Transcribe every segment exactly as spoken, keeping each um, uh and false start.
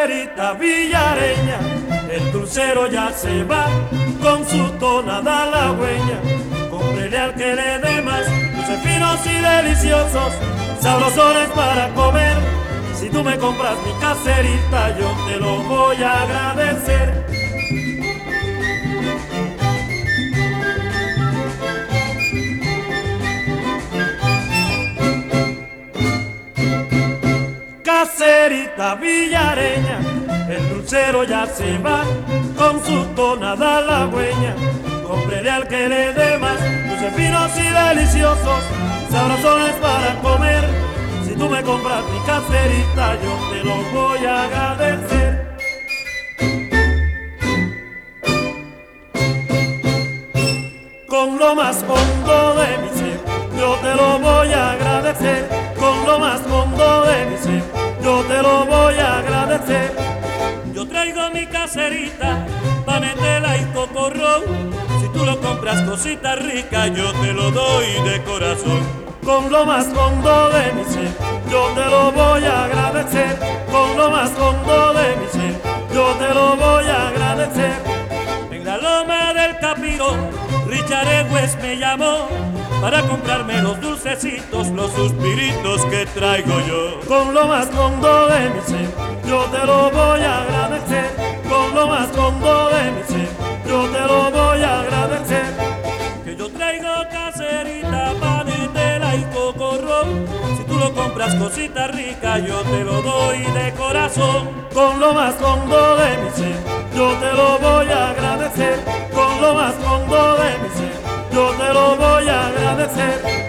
Caserita villareña, el dulcero ya se va con su tonada halagüeña. Cómprele al que le dé más, dulces finos y deliciosos, sabrosones para comer. Si tú me compras mi caserita, yo te lo voy a agradecer. Caserita villareña, el dulcero ya se va con su tonada halagüeña. Cómprele al que le dé más, dulces finos y deliciosos, sabrosones para comer. Si tú me compras mi caserita, yo te lo voy a agradecer. Con lo más hondo de mi ser, yo te lo voy a agradecer. Con lo más hondo de mi ser, yo te lo voy a agradecer. Yo traigo mi caserita, panetela y cocorrón. Si tú lo compras cosita rica, yo te lo doy de corazón. Con lo más hondo de mi ser, yo te lo voy a agradecer. Con lo más hondo de mi ser, yo te lo voy a agradecer. En la loma del Capirón, Richard Egues me llamó para comprarme los dulcecitos, los suspiritos que traigo yo. Con lo más hondo de mi ser, yo te lo voy a agradecer. Con lo más hondo de mi ser, yo te lo voy a agradecer. Que yo traigo caserita, panetela y cocorrón. Si tú lo compras cosita rica, yo te lo doy de corazón. Con lo más hondo de mi ser, yo te lo voy a agradecer. Con lo más hondo de mi ser, yo te lo voy a agradecer.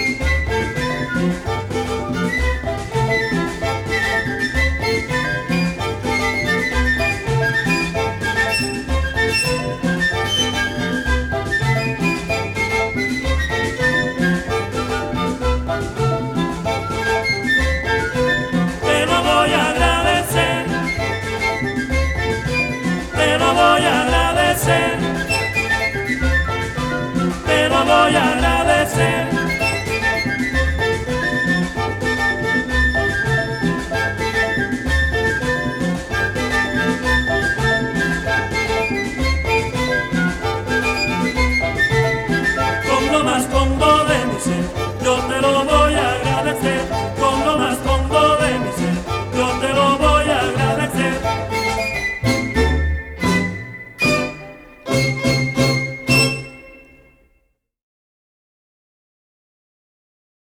Te lo voy a agradecer, te lo voy a agradecer, te lo voy a agradecer.